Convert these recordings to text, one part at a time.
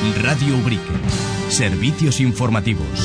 Radio Ubrique. Servicios informativos.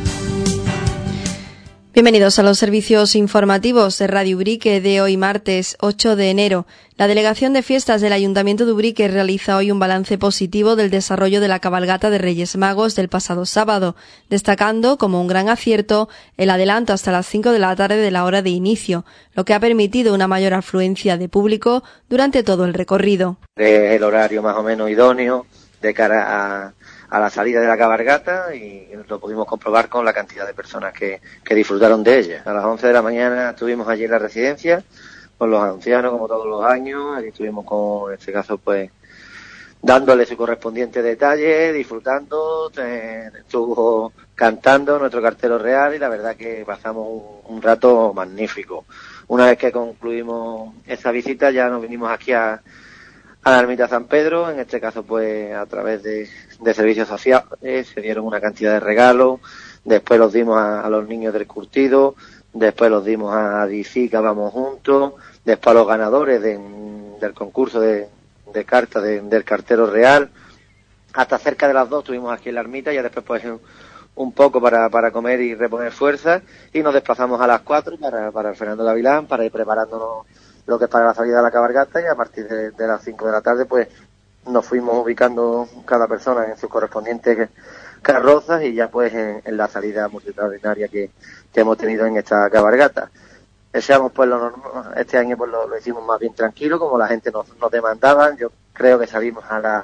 Bienvenidos a los servicios informativos de Radio Ubrique de hoy martes 8 de enero. La Delegación de Fiestas del Ayuntamiento de Ubrique realiza hoy un balance positivo del desarrollo de la cabalgata de Reyes Magos del pasado sábado, destacando como un gran acierto el adelanto hasta las 5 de la tarde de la hora de inicio, lo que ha permitido una mayor afluencia de público durante todo el recorrido. El horario más o menos idóneo de cara a la salida de la cabalgata y lo pudimos comprobar con la cantidad de personas que disfrutaron de ella. A las 11 de la mañana estuvimos allí en la residencia con los ancianos, como todos los años. Allí estuvimos en este caso, pues, dándole su correspondiente detalle, disfrutando, estuvo cantando nuestro cartero real y la verdad que pasamos un rato magnífico. Una vez que concluimos esa visita ya nos vinimos aquí a la ermita San Pedro, en este caso pues a través de servicios sociales, se dieron una cantidad de regalos, después los dimos a los niños del curtido, después los dimos a Dicica Vamos Juntos, después a los ganadores del concurso de cartas del cartero real, hasta cerca de las 2 estuvimos aquí en la ermita, ya después pues un poco para comer y reponer fuerzas, y nos desplazamos a las 4 para el Fernando de Avilán, para ir preparándonos lo que es para la salida de la cabalgata, y a partir de las 5 de la tarde pues nos fuimos ubicando cada persona en sus correspondientes carrozas y ya pues en la salida multitudinaria que hemos tenido en esta cabalgata. Deseamos pues este año pues lo hicimos más bien tranquilo, como la gente nos demandaba. Yo creo que salimos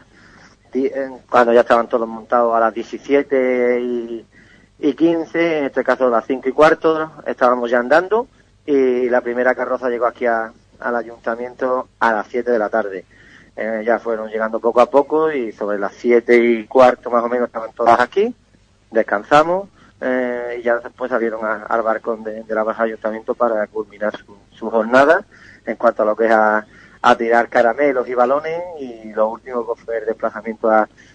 cuando ya estaban todos montados a las 17 y 15, en este caso a las 5 y cuarto estábamos ya andando, y la primera carroza llegó aquí al ayuntamiento a las 7 de la tarde. Ya fueron llegando poco a poco y sobre las 7 y cuarto más o menos estaban todas aquí, descansamos y ya después salieron al balcón de la plaza del ayuntamiento para culminar su jornada en cuanto a lo que es a tirar caramelos y balones, y lo último que fue el desplazamiento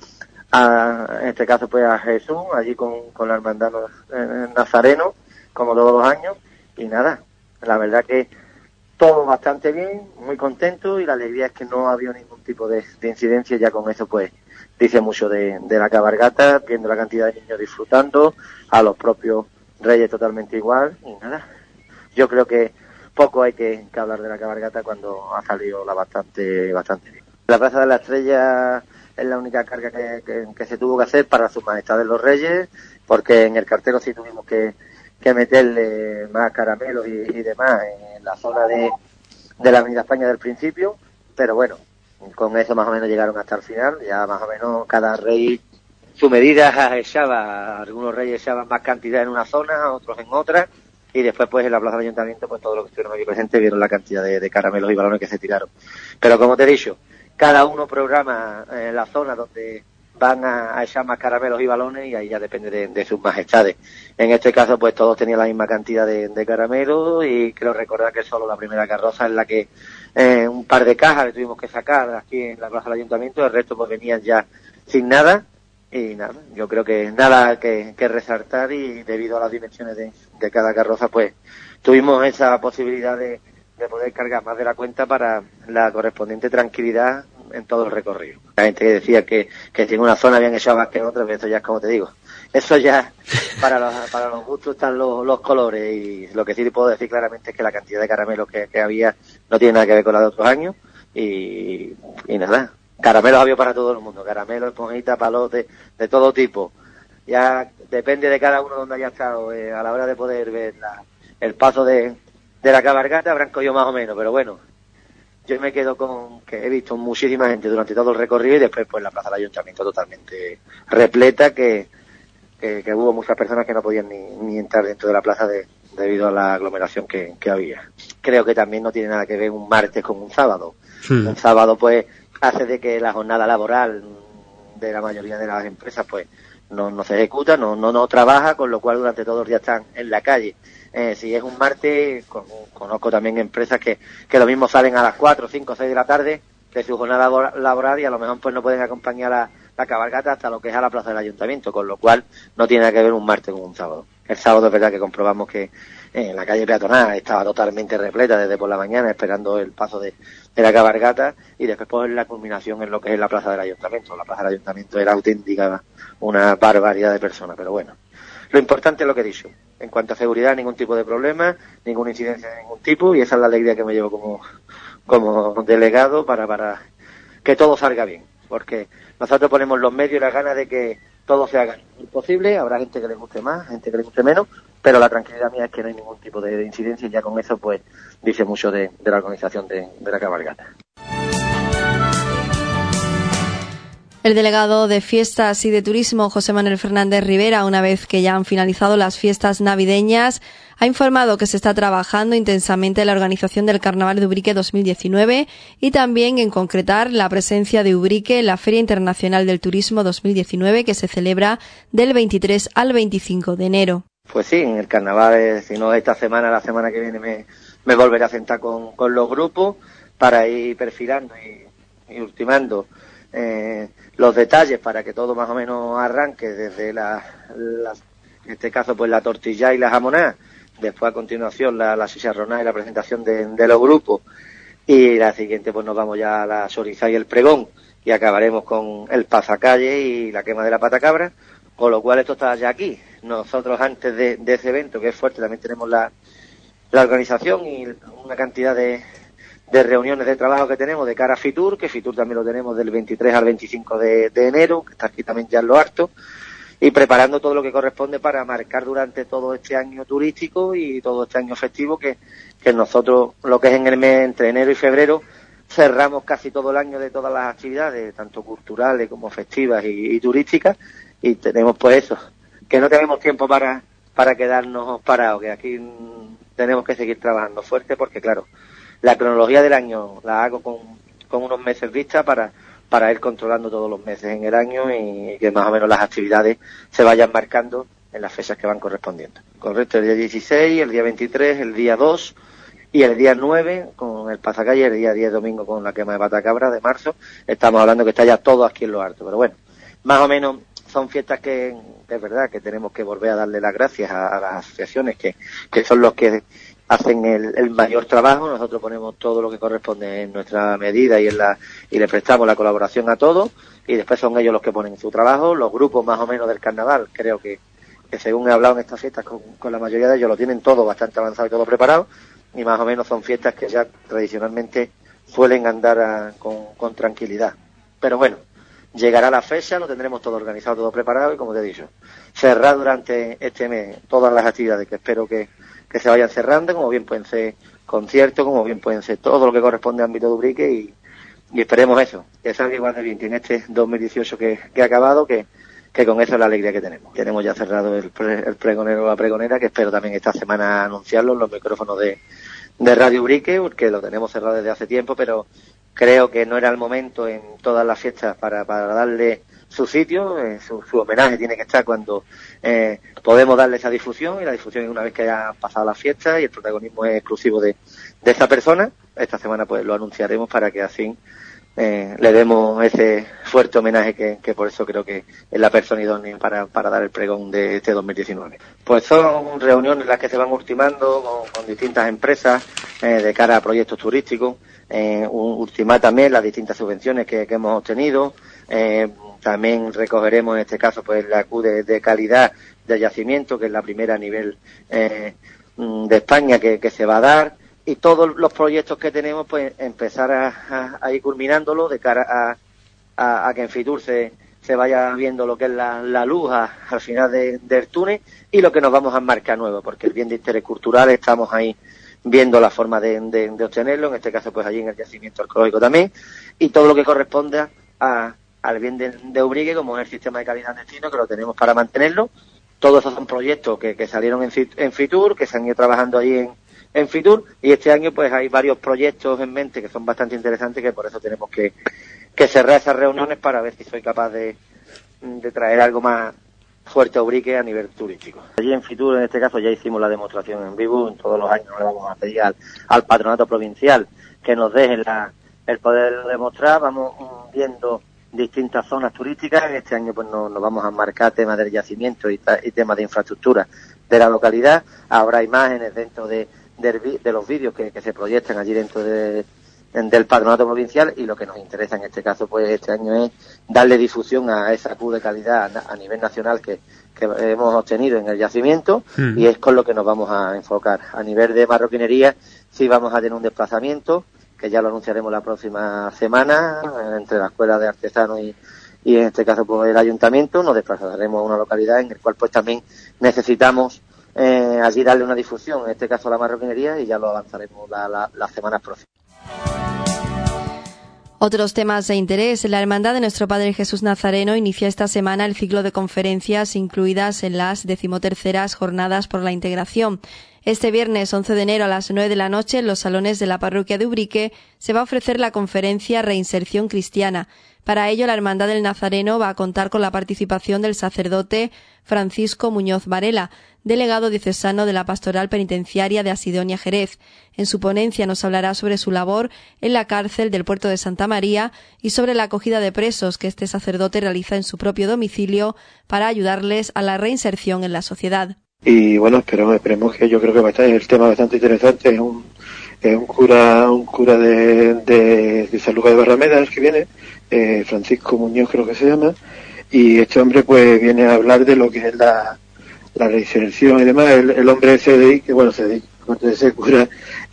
en este caso pues a Jesús, allí con la hermandad nazareno, como todos los años, y nada, la verdad que todo bastante bien, muy contento, y la alegría es que no ha habido ningún tipo de incidencia. Ya con eso pues dice mucho de la cabalgata, viendo la cantidad de niños disfrutando, a los propios reyes totalmente igual, y nada, yo creo que poco hay que hablar de la cabalgata cuando ha salido bastante bien. La Plaza de la Estrella es la única carga que se tuvo que hacer para sus majestades los reyes, porque en el cartero sí tuvimos que meterle más caramelos y demás en la zona de la Avenida España del principio, pero bueno, con eso más o menos llegaron hasta el final. Ya más o menos cada rey su medida echaba, algunos reyes echaban más cantidad en una zona, otros en otra, y después pues en la plaza del ayuntamiento pues todos los que estuvieron aquí presentes vieron la cantidad de caramelos y balones que se tiraron. Pero como te he dicho, cada uno programa la zona donde van a echar más caramelos y balones, y ahí ya depende de sus majestades. En este caso pues todos tenían la misma cantidad de caramelos, y creo recordar que solo la primera carroza en la que un par de cajas le tuvimos que sacar aquí en la plaza del ayuntamiento, el resto pues venían ya sin nada, y nada, yo creo que nada que resaltar, y debido a las dimensiones de cada carroza pues tuvimos esa posibilidad de poder cargar más de la cuenta para la correspondiente tranquilidad en todo el recorrido. La gente que decía que si en una zona habían echado más que en otra, eso ya es como te digo, eso ya para los gustos están los colores, y lo que sí te puedo decir claramente es que la cantidad de caramelos que había no tiene nada que ver con la de otros años, y nada, caramelos había para todo el mundo, caramelos, esponjitas, palotes, de todo tipo. Ya depende de cada uno donde haya estado, a la hora de poder ver el paso de la cabalgata habrán cogido más o menos, pero bueno, yo me quedo con que he visto muchísima gente durante todo el recorrido, y después pues la plaza del ayuntamiento totalmente repleta, que hubo muchas personas que no podían ni entrar dentro de la plaza debido a la aglomeración que había. Creo que también no tiene nada que ver un martes con un sábado. Sí. Un sábado pues hace de que la jornada laboral de la mayoría de las empresas pues no se ejecuta, no trabaja, con lo cual durante todos los días están en la calle. Si es un martes, conozco también empresas que lo mismo salen a las 4, 5, 6 de la tarde de su jornada laboral, y a lo mejor pues no pueden acompañar la cabalgata hasta lo que es a la plaza del ayuntamiento, con lo cual no tiene nada que ver un martes con un sábado. El sábado es verdad que comprobamos que la calle peatonal estaba totalmente repleta desde por la mañana esperando el paso de la cabalgata, y después pues la culminación en lo que es la plaza del ayuntamiento. La plaza del ayuntamiento era auténtica, una barbaridad de personas, pero bueno. Lo importante es lo que he dicho. En cuanto a seguridad, ningún tipo de problema, ninguna incidencia de ningún tipo, y esa es la alegría que me llevo como delegado para que todo salga bien. Porque nosotros ponemos los medios y las ganas de que todo se haga posible. Habrá gente que le guste más, gente que le guste menos, pero la tranquilidad mía es que no hay ningún tipo de incidencia, y ya con eso pues dice mucho de la organización de la cabalgata. El delegado de Fiestas y de Turismo, José Manuel Fernández Rivera, una vez que ya han finalizado las fiestas navideñas, ha informado que se está trabajando intensamente en la organización del Carnaval de Ubrique 2019 y también en concretar la presencia de Ubrique en la Feria Internacional del Turismo 2019, que se celebra del 23 al 25 de enero. Pues sí, en el Carnaval, si no esta semana, la semana que viene me volveré a sentar con los grupos para ir perfilando y ultimando los detalles para que todo más o menos arranque desde en este caso pues la tortilla y la jamonada, después a continuación la chicharronada y la presentación de los grupos, y la siguiente pues nos vamos ya a la choriza y el pregón, y acabaremos con el pasacalle y la quema de la patacabra, con lo cual esto está ya aquí. Nosotros antes de ese evento, que es fuerte, también tenemos la organización y una cantidad de reuniones de trabajo que tenemos de cara a Fitur, que Fitur también lo tenemos del 23 al 25 de enero, que está aquí también ya en Lo Harto, y preparando todo lo que corresponde para marcar durante todo este año turístico y todo este año festivo, que nosotros, lo que es en el mes entre enero y febrero, cerramos casi todo el año de todas las actividades, tanto culturales como festivas y turísticas, y tenemos pues eso, que no tenemos tiempo para quedarnos parados, que aquí tenemos que seguir trabajando fuerte, porque claro, la cronología del año la hago con unos meses vista para ir controlando todos los meses en el año, y que más o menos las actividades se vayan marcando en las fechas que van correspondiendo. Correcto, el día 16, el día 23, el día 2 y el día 9 con el pasacalle, el día 10 domingo con la quema de patacabra de marzo. Estamos hablando que está ya todo aquí en Lo Harto, pero bueno, más o menos son fiestas que es verdad que tenemos que volver a darle las gracias a las asociaciones que son los que hacen el mayor trabajo. Nosotros ponemos todo lo que corresponde en nuestra medida y le prestamos la colaboración a todos, y después son ellos los que ponen su trabajo. Los grupos más o menos del carnaval, creo que según he hablado en estas fiestas con la mayoría de ellos, lo tienen todo bastante avanzado y todo preparado, y más o menos son fiestas que ya tradicionalmente suelen andar con tranquilidad. Pero bueno, llegará la fecha, lo tendremos todo organizado, todo preparado, y como te he dicho, cerrar durante este mes todas las actividades que espero que se vayan cerrando, como bien pueden ser conciertos, como bien pueden ser todo lo que corresponde al ámbito de Ubrique, y esperemos eso, que salga igual de bien que en este 2018 que ha acabado, que con eso es la alegría que tenemos. Tenemos ya cerrado el pregonero o la pregonera, que espero también esta semana anunciarlo en los micrófonos de Radio Ubrique, porque lo tenemos cerrado desde hace tiempo, pero creo que no era el momento en todas las fiestas para darle su sitio, su homenaje tiene que estar cuando podemos darle esa difusión, y la difusión es una vez que haya pasado la fiesta y el protagonismo es exclusivo de esa persona. Esta semana pues lo anunciaremos para que así le demos ese fuerte homenaje que por eso creo que es la persona idónea para dar el pregón de este 2019. Pues son reuniones las que se van ultimando con distintas empresas de cara a proyectos turísticos, ultimar también las distintas subvenciones que hemos obtenido. También recogeremos en este caso pues la Q de calidad del yacimiento, que es la primera a nivel de España que se va a dar, y todos los proyectos que tenemos pues empezar a ir culminándolo de cara a que en Fitur se vaya viendo lo que es la luz al final del túnel, y lo que nos vamos a marcar nuevo, porque el bien de interés cultural estamos ahí viendo la forma de obtenerlo, en este caso pues allí en el yacimiento arqueológico también, y todo lo que corresponde al bien de Ubrique, como es el sistema de calidad destino, que lo tenemos para mantenerlo. Todos esos son proyectos que salieron en Fitur, que se han ido trabajando allí en Fitur, y este año pues hay varios proyectos en mente que son bastante interesantes, que por eso tenemos que cerrar esas reuniones para ver si soy capaz de traer algo más fuerte a Ubrique a nivel turístico. Allí en Fitur, en este caso, ya hicimos la demostración en vivo. En todos los años le vamos a pedir al patronato provincial que nos dejen el poder demostrar. Vamos viendo distintas zonas turísticas. En este año pues nos vamos a marcar temas del yacimiento y temas de infraestructura la localidad. Habrá imágenes dentro de los vídeos que se proyectan allí dentro del Patronato Provincial, y lo que nos interesa en este caso, pues este año, es darle difusión a esa Q de calidad a nivel nacional que hemos obtenido en el yacimiento, y es con lo que nos vamos a enfocar. A nivel de marroquinería, sí vamos a tener un desplazamiento, que ya lo anunciaremos la próxima semana, entre la Escuela de Artesanos y en este caso pues el Ayuntamiento. Nos desplazaremos a una localidad en la cual pues también necesitamos allí darle una difusión, en este caso a la marroquinería, y ya lo avanzaremos las semanas próximas. Otros temas de interés. La Hermandad de Nuestro Padre Jesús Nazareno inicia esta semana el ciclo de conferencias incluidas en las 13ª Jornadas por la Integración. Este viernes 11 de enero a las 9 de la noche, en los salones de la parroquia de Ubrique, se va a ofrecer la conferencia Reinserción Cristiana. Para ello, la Hermandad del Nazareno va a contar con la participación del sacerdote Francisco Muñoz Varela, delegado diocesano de la Pastoral Penitenciaria de Asidonia Jerez. En su ponencia nos hablará sobre su labor en la cárcel del Puerto de Santa María y sobre la acogida de presos que este sacerdote realiza en su propio domicilio para ayudarles a la reinserción en la sociedad. Y bueno, esperemos que, yo creo que va a estar el tema bastante interesante. Es un cura de San Lucas de Barrameda el que viene, Francisco Muñoz creo que se llama, y este hombre pues viene a hablar de lo que es la reinserción y demás. El hombre se dedica, aparte de ser cura,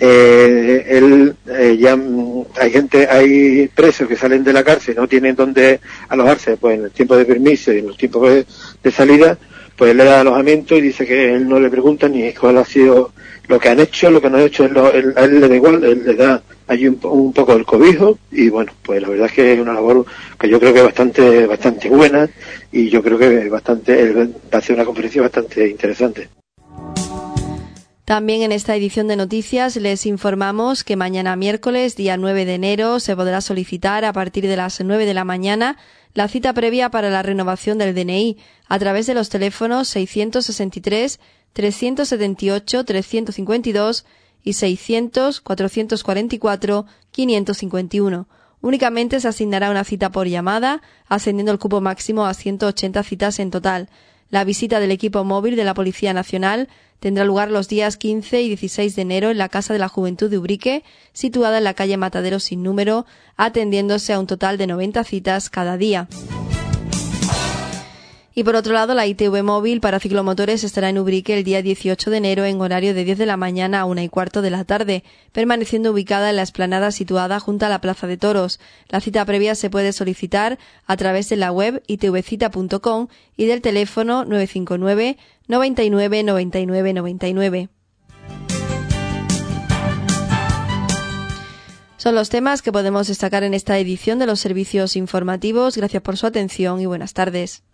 hay presos que salen de la cárcel, no tienen dónde alojarse, pues en el tiempo de permiso y en los tiempos de salida, pues él le da alojamiento, y dice que él no le pregunta ni cuál ha sido lo que han hecho, lo que no han hecho. A él le da igual, él le da allí un poco el cobijo, y bueno, pues la verdad es que es una labor que yo creo que es bastante buena, y yo creo que él va a hacer una conferencia bastante interesante. También en esta edición de noticias les informamos que mañana miércoles, día 9 de enero, se podrá solicitar a partir de las 9 de la mañana la cita previa para la renovación del DNI a través de los teléfonos 663 378 352 y 600 444 551. Únicamente se asignará una cita por llamada, ascendiendo el cupo máximo a 180 citas en total. La visita del equipo móvil de la Policía Nacional tendrá lugar los días 15 y 16 de enero en la Casa de la Juventud de Ubrique, situada en la calle Matadero sin número, atendiéndose a un total de 90 citas cada día. Y por otro lado, la ITV móvil para ciclomotores estará en Ubrique el día 18 de enero en horario de 10 de la mañana a 1:15 de la tarde, permaneciendo ubicada en la explanada situada junto a la Plaza de Toros. La cita previa se puede solicitar a través de la web itvcita.com y del teléfono 959 99 99 99. Son los temas que podemos destacar en esta edición de los servicios informativos. Gracias por su atención y buenas tardes.